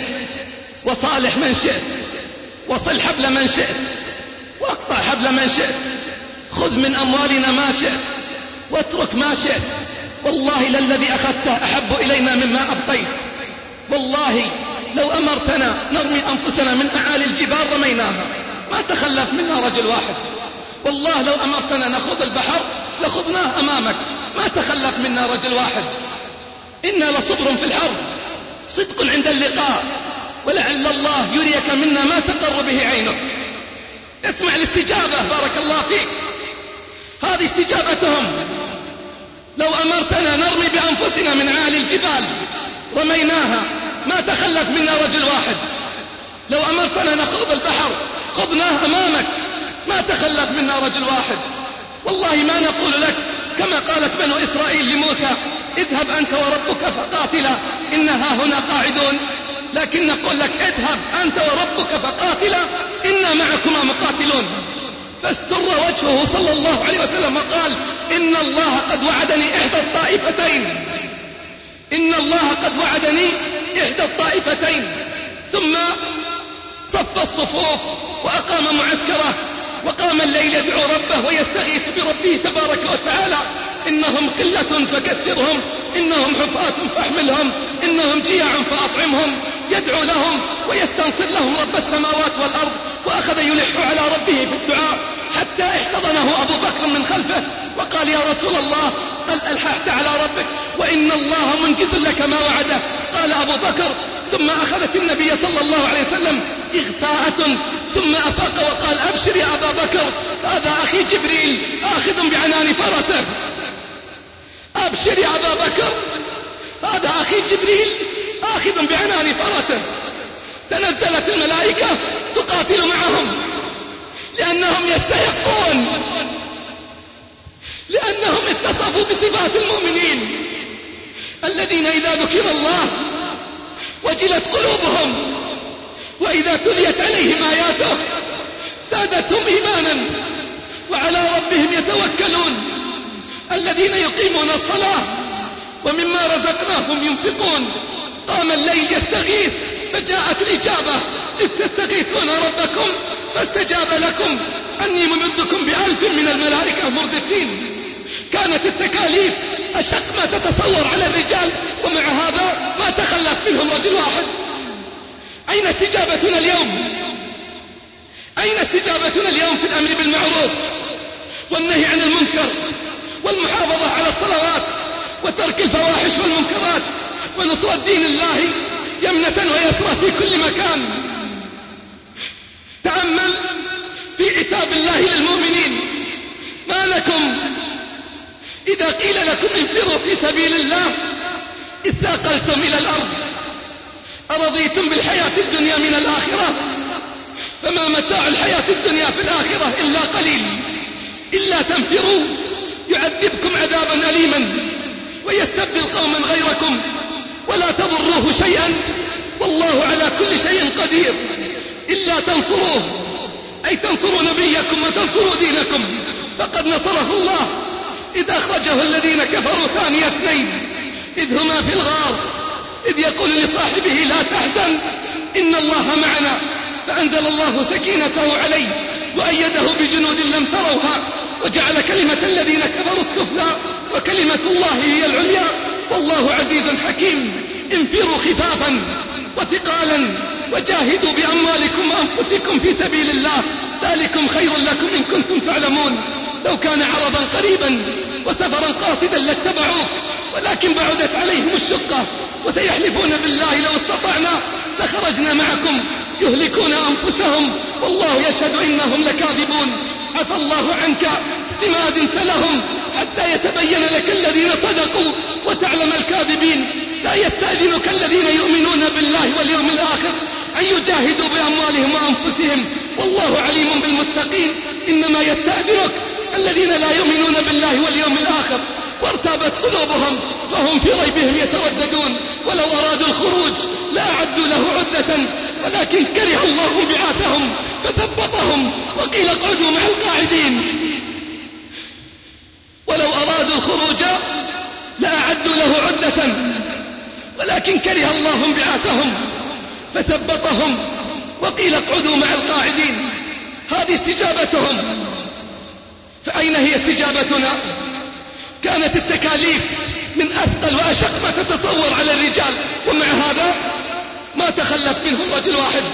وصالح من شئت، وصل حبل من شئت واقطع حبل من شئت، خذ من أموالنا ما شئت واترك ما شئت. والله للذي أخذته أحب إلينا مما أبقيت. والله لو أمرتنا نرمي أنفسنا من أعالي الجبال رميناها، ما تخلف منا رجل واحد. والله لو أمرتنا نخوض البحر لخضناه أمامك، ما تخلف منا رجل واحد. إنا لصبر في الحرب، صدق عند اللقاء، ولعل الله يريك منا ما تقر به عينك. اسمع الاستجابة، بارك الله فيك. هذه استجابتهم. لو أمرتنا نرمي بأنفسنا من عالي الجبال رميناها، ما تخلف منا رجل واحد. لو أمرتنا نخوض البحر خضناه أمامك، ما تخلف منا رجل واحد. والله ما نقول لك كما قالت بنو إسرائيل لموسى: اذهب أنت وربك فقاتلا إنها هنا قاعدون، لكن نقول لك: اذهب أنت وربك فقاتلا إنا معكما مقاتلون. فاستر وجهه صلى الله عليه وسلم وقال: إن الله قد وعدني إحدى الطائفتين، إن الله قد وعدني إحدى الطائفتين. ثم صف الصفوف وأقام معسكره، وقام الليل يدعو ربه ويستغيث بربه تبارك وتعالى: إنهم قلة فكثرهم، إنهم حفاة فاحملهم، إنهم جياع فأطعمهم. يدعو لهم ويستنصر لهم رب السماوات والأرض، وأخذ يلح على ربه في الدعاء حتى احتضنه أبو بكر من خلفه وقال: يا رسول الله، قال: ألححت على ربك وإن الله منجز لك ما وعده. قال أبو بكر: ثم أخذت النبي صلى الله عليه وسلم إغفاءة، ثم أفاق وقال: أبشر يا أبا بكر، هذا أخي جبريل آخذ بعنان فرسه. أبشر يا أبا بكر، هذا أخي جبريل آخذ بعنان فرسه. تنزلت الملائكة تقاتل معهم لأنهم يستحقون، لأنهم اتصفوا بصفات المؤمنين الذين إذا ذكر الله وجلت قلوبهم، وإذا تليت عليهم آياته زادتهم إيمانا وعلى ربهم يتوكلون. الذين يقيمون الصلاة ومما رزقناهم ينفقون. قام الليل يستغيث فجاءت الإجابة: إذ تستغيثون ربكم فاستجاب لكم أني ممدكم بألف من الملائكة مردفين. كانت التكاليف أشق ما تتصور على الرجال، ومع هذا ما تخلف منهم رجل واحد. أين استجابتنا اليوم؟ أين استجابتنا اليوم في الأمر بالمعروف والنهي عن المنكر والمحافظة على الصلوات وترك الفواحش والمنكرات ونصرة دين الله يمنة ويسرى في كل مكان؟ تأمل في عتاب الله للمؤمنين: ما لكم إذا قيل لكم انفروا في سبيل الله إذ ثاقلتم إلى الأرض أرضيتم بالحياة الدنيا من الآخرة فما متاع الحياة الدنيا في الآخرة إلا قليل. إلا تنفروا يعذبكم عذابا أليما ويستبدل قوما غيركم ولا تضروه شيئا والله على كل شيء قدير. إلا تنصروه أي تنصروا نبيكم وتنصروا دينكم فقد نصره الله إذ أخرجه الذين كفروا ثاني اثنين إذ هما في الغار إذ يقول لصاحبه لا تحزن إن الله معنا فأنزل الله سكينته عليه وأيده بجنود لم تروها وجعل كلمة الذين كفروا السفلى وكلمة الله هي العليا والله عزيز حكيم. انفروا خفافا وثقالا وجاهدوا بأموالكم وأنفسكم في سبيل الله، ذلكم خير لكم إن كنتم تعلمون. لو كان عرضا قريبا وسفرا قاصدا لاتبعوك، ولكن بعدت عليهم الشقة، وسيحلفون بالله لو استطعنا لخرجنا معكم يهلكون أنفسهم والله يشهد إنهم لكاذبون. عفى الله عنك لما أذنت لهم حتى يتبين لك الذين صدقوا وتعلم الكاذبين. لا يستأذنك الذين يؤمنون بالله واليوم الآخر أن يجاهدوا بأموالهم وأنفسهم والله عليم بالمتقين. إنما يستأذنك الذين لا يؤمنون بالله واليوم الآخر وارتابت قلوبهم فهم في ريبهم يترددون. ولو أرادوا الخروج لأعدوا له عدة ولكن كره الله بعاثهم فثبطهم وقيل اقعدوا مع القاعدين. ولو أرادوا الخروج لأعدوا له عدة ولكن كره الله بعاثهم فثبطهم وقيل اقعدوا مع القاعدين. هذه استجابتهم. فأين هي استجابتنا؟ كانت التكاليف من أثقل وأشق ما تتصور على الرجال، ومع هذا ما تخلف منهم رجل واحد.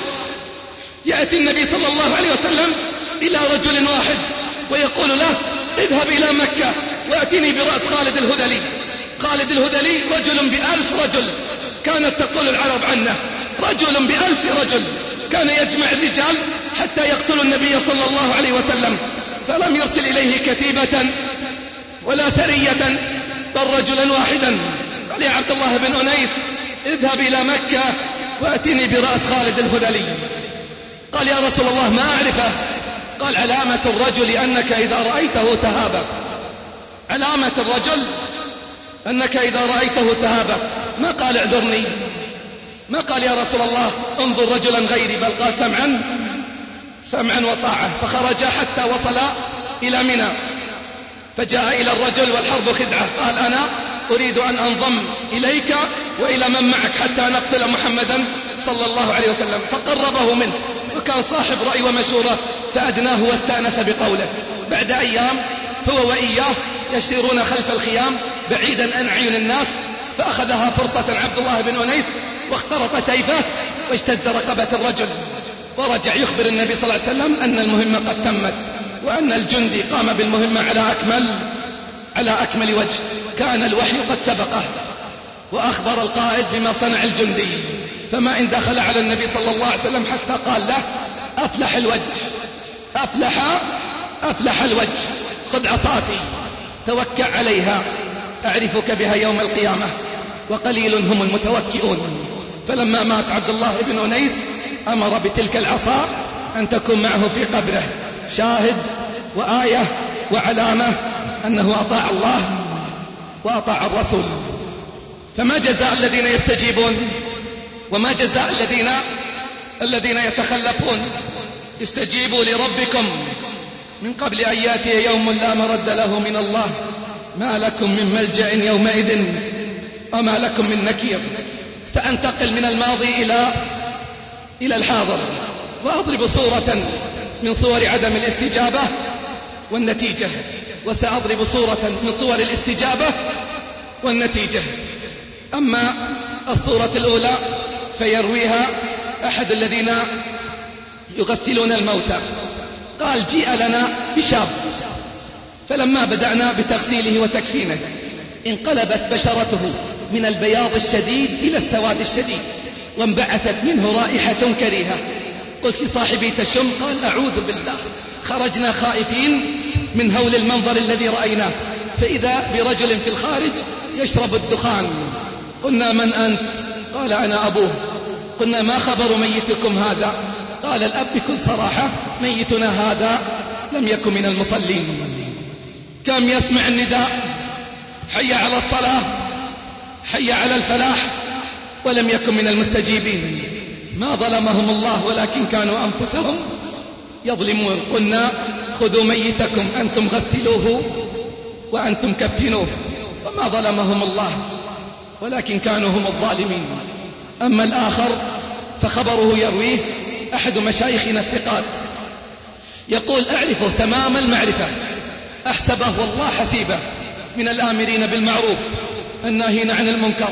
يأتي النبي صلى الله عليه وسلم إلى رجل واحد ويقول له اذهب إلى مكة وأتني برأس خالد الهذلي. خالد الهذلي رجل بألف رجل، كانت تقول العرب عنه رجل بألف رجل، كان يجمع الرجال حتى يقتل النبي صلى الله عليه وسلم، فلم يرسل إليه كتيبة ولا سرية بل رجلا واحدا. قال يا عبد الله بن أنيس اذهب إلى مكة وأتني برأس خالد الهذلي. قال يا رسول الله ما أعرفه. قال علامة الرجل أنك إذا رأيته تهابك. علامة الرجل أنك إذا رأيته تهابك. ما قال اعذرني، ما قال يا رسول الله انظر رجلا غيري، بل قال سمعا سمعا وطاعة. فخرج حتى وصل إلى منى، فجاء إلى الرجل والحرب خدعة. قال أنا أريد أن أنضم إليك وإلى من معك حتى نقتل محمدا صلى الله عليه وسلم. فقربه منه، وكان صاحب رأي ومشورة، فأدناه واستأنس بقوله. بعد أيام هو وإياه يسيرون خلف الخيام بعيدا عن عيون الناس، فأخذها فرصة عبد الله بن أنيس واخترط سيفه واجتز رقبة الرجل، ورجع يخبر النبي صلى الله عليه وسلم أن المهمة قد تمت وأن الجندي قام بالمهمة على أكمل على أكمل وجه. كان الوحي قد سبقه وأخبر القائد بما صنع الجندي، فما إن دخل على النبي صلى الله عليه وسلم حتى قال له أفلح الوجه أفلح أفلح الوجه، خذ عصاتي توكع عليها أعرفك بها يوم القيامة وقليل هم المتوكئون. فلما مات عبد الله بن أنيس أمر بتلك العصا أن تكون معه في قبره شاهد وآية وعلامة أنه أطاع الله وأطاع الرسول. فما جزاء الذين يستجيبون وما جزاء الذين الذين يتخلفون؟ استجيبوا لربكم من قبل أن يأتي يوم لا مرد له من الله ما لكم من ملجأ يومئذ وما لكم من نكير. سأنتقل من الماضي إلى إلى الحاضر وأضرب صورة من صور عدم الاستجابة والنتيجة، وسأضرب صورة من صور الاستجابة والنتيجة. أما الصورة الأولى فيرويها أحد الذين يغسلون الموتى. قال جيء لنا بشاب، فلما بدأنا بتغسيله وتكفينه انقلبت بشرته من البياض الشديد إلى السواد الشديد، وانبعثت منه رائحة كريهة. قلت لصاحبي تشم؟ قال أعوذ بالله. خرجنا خائفين من هول المنظر الذي رأيناه، فإذا برجل في الخارج يشرب الدخان. قلنا من أنت؟ قال أنا أبوه. قلنا ما خبر ميتكم هذا؟ قال الأب بكل صراحة ميتنا هذا لم يكن من المصلين. كم يسمع النداء حي على الصلاة حي على الفلاح ولم يكن من المستجيبين. ما ظلمهم الله ولكن كانوا أنفسهم يظلمون. قلنا خذوا ميتكم أنتم غسلوه وأنتم كفنوه، وما ظلمهم الله ولكن كانوا هم الظالمين. أما الآخر فخبره يرويه أحد مشايخنا الثقات، يقول أعرفه تمام المعرفة، أحسبه والله حسيبه من الآمرين بالمعروف الناهين عن المنكر،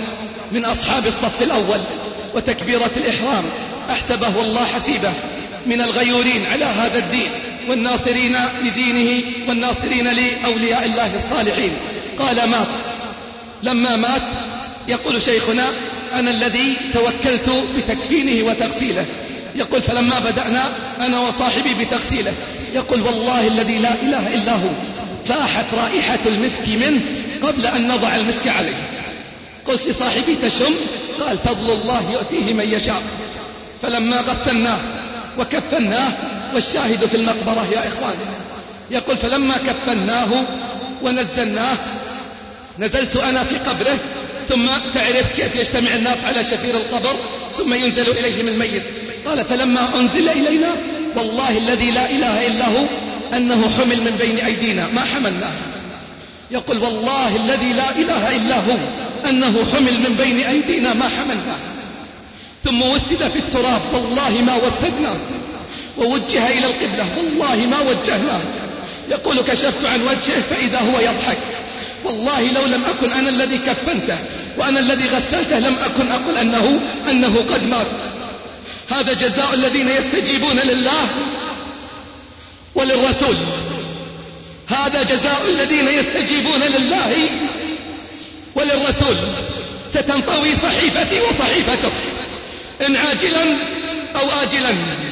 من أصحاب الصف الأول وتكبيرة الإحرام أحسبه الله حسيبه من الغيورين على هذا الدين والناصرين لدينه والناصرين لأولياء الله الصالحين. قال مات. لما مات يقول شيخنا أنا الذي توكلت بتكفينه وتغسيله. يقول فلما بدأنا أنا وصاحبي بتغسيله يقول والله الذي لا إله إلا هو فاحت رائحة المسك منه قبل أن نضع المسك عليه. قلت لصاحبي تشم؟ قال فضل الله يؤتيه من يشاء. فلما غسلناه وكفناه والشاهد في المقبرة يا إخوان يقول فلما كفناه ونزلناه نزلت أنا في قبره ثم تعرف كيف يجتمع الناس على شفير القبر ثم ينزل إليهم الميت. قال فلما أنزل إلينا والله الذي لا إله إلا هو أنه حمل من بين أيدينا ما حملناه. يقول والله الذي لا إله إلا هو أنه حمل من بين أيدينا ما حملناه. ثم وسد في التراب والله ما وسدناه ووجه إلى القبلة والله ما وجهناه. يقول كشفت عن وجهه فإذا هو يضحك. والله لو لم أكن أنا الذي كفنته وأنا الذي غسلته لم أكن أقول أنه, أنه قد مات. هذا جزاء الذين يستجيبون لله وللرسول. هذا جزاء الذين يستجيبون لله وللرسول. ستنطوي صحيفتي وصحيفتك إن عاجلا أو آجلا.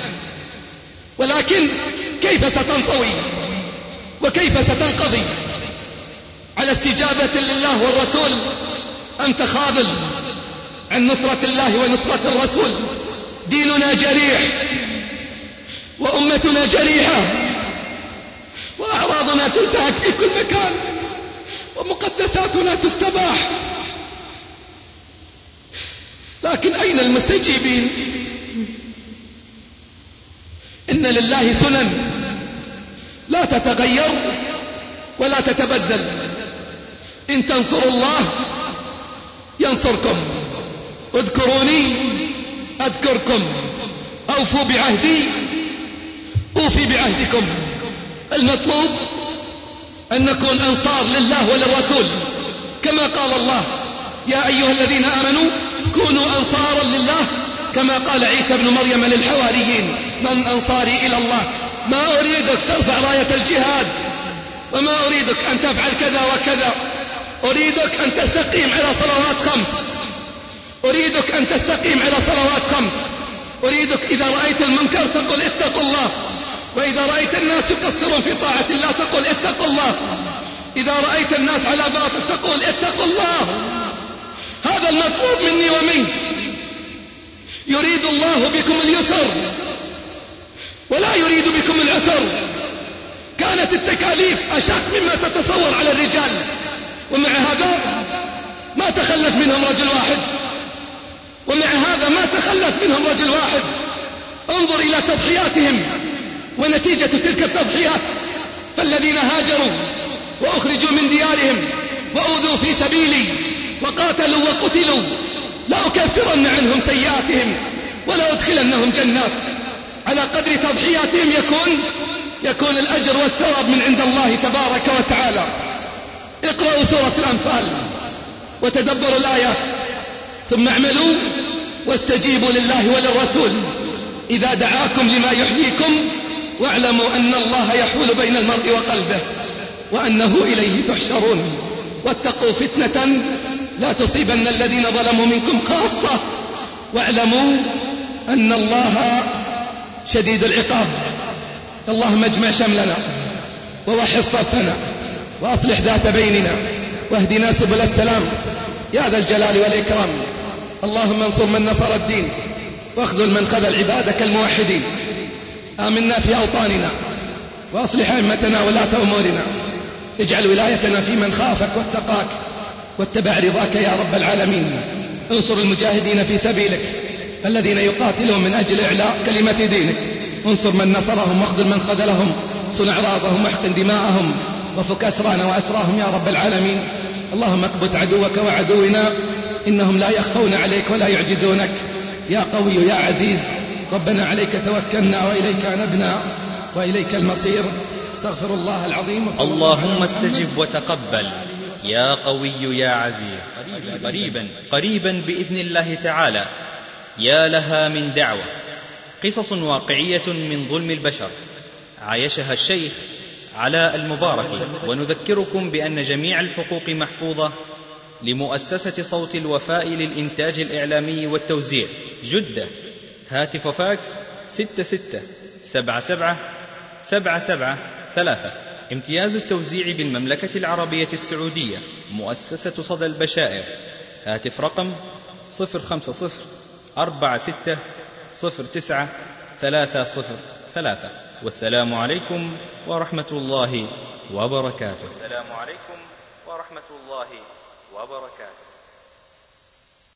ولكن كيف ستنطوي وكيف ستنقضي؟ على استجابة لله والرسول أنت خاذل عن نصرة الله ونصرة الرسول. ديننا جريح وأمتنا جريحة وأعراضنا تنتهك في كل مكان ومقدساتنا تستباح. لكن أين المستجيبين؟ إن لله سنن لا تتغير ولا تتبدل. إن تنصروا الله ينصركم. اذكروني أذكركم. أوفوا بعهدي أوفي بعهدكم. المطلوب أن نكون أنصار لله وللرسول كما قال الله يا أيها الذين آمنوا كونوا أنصارا لله كما قال عيسى بن مريم للحواريين من أنصاري إلى الله. ما أريدك ترفع راية الجهاد وما أريدك أن تفعل كذا وكذا. أريدك أن تستقيم على صلوات خمس. أريدك أن تستقيم على صلوات خمس. أريدك إذا رأيت المنكر تقول اتقوا الله. وإذا رأيت الناس يقصرون في طاعة الله تقول اتقوا الله. إذا رأيت الناس على باطل تقول اتقوا الله. هذا المطلوب مني ومنك. يريد الله بكم اليسر ولا يريد بكم العسر. كانت التكاليف أشق مما تتصور على الرجال ومع هذا ما تخلف منهم رجل واحد. ومع هذا ما تخلف منهم رجل واحد. انظر إلى تضحياتهم ونتيجة تلك التضحيات فالذين هاجروا وأخرجوا من ديارهم وأوذوا في سبيلي وقاتلوا وقتلوا لأكفرن عنهم سيئاتهم ولا أدخلنهم جنات. على قدر تضحياتهم يكون يكون الأجر والثواب من عند الله تبارك وتعالى. اقرأوا سورة الأنفال وتدبروا الآيات ثم اعملوا واستجيبوا لله وللرسول إذا دعاكم لما يحييكم واعلموا أن الله يحول بين المرء وقلبه وأنه إليه تحشرون. واتقوا فتنة لا تصيبن الذين ظلموا منكم خاصة واعلموا أن الله شديد العقاب. اللهم اجمع شملنا ووحد صفنا وأصلح ذات بيننا واهدنا سبل السلام يا ذا الجلال والإكرام. اللهم انصر من نصر الدين واخذل من خذل عبادك الموحدين. آمنا في أوطاننا وأصلح أئمتنا ولاة أمورنا. اجعل ولايتنا في من خافك واتقاك واتبع رضاك يا رب العالمين. انصر المجاهدين في سبيلك الذين يقاتلون من أجل إعلاء كلمة دينك. انصر من نصرهم واخذل من خذلهم. صن أعراضهم واحقن دماءهم وفك أسرانا وأسراهم يا رب العالمين. اللهم اكبت عدوك وعدونا إنهم لا يخفون عليك ولا يعجزونك يا قوي يا عزيز. ربنا عليك توكلنا وإليك أنبنا وإليك المصير. استغفر الله العظيم. اللهم استجب وتقبل يا قوي يا عزيز. قريبا قريبا بإذن الله تعالى. يا لها من دعوة، قصص واقعية من ظلم البشر عايشها الشيخ علاء المبارك. ونذكركم بأن جميع الحقوق محفوظة لمؤسسة صوت الوفاء للإنتاج الإعلامي والتوزيع، جدة. هاتف فاكس ستة ستة سبعة سبعة سبعة سبعة ثلاثة. امتياز التوزيع بالمملكة العربية السعودية، مؤسسة صدى البشائر. هاتف رقم صفر خمسة صفر أربعة ستة صفر تسعة ثلاثة صفر ثلاثة. والسلام عليكم ورحمة الله وبركاته. السلام عليكم ورحمة الله وبركاته.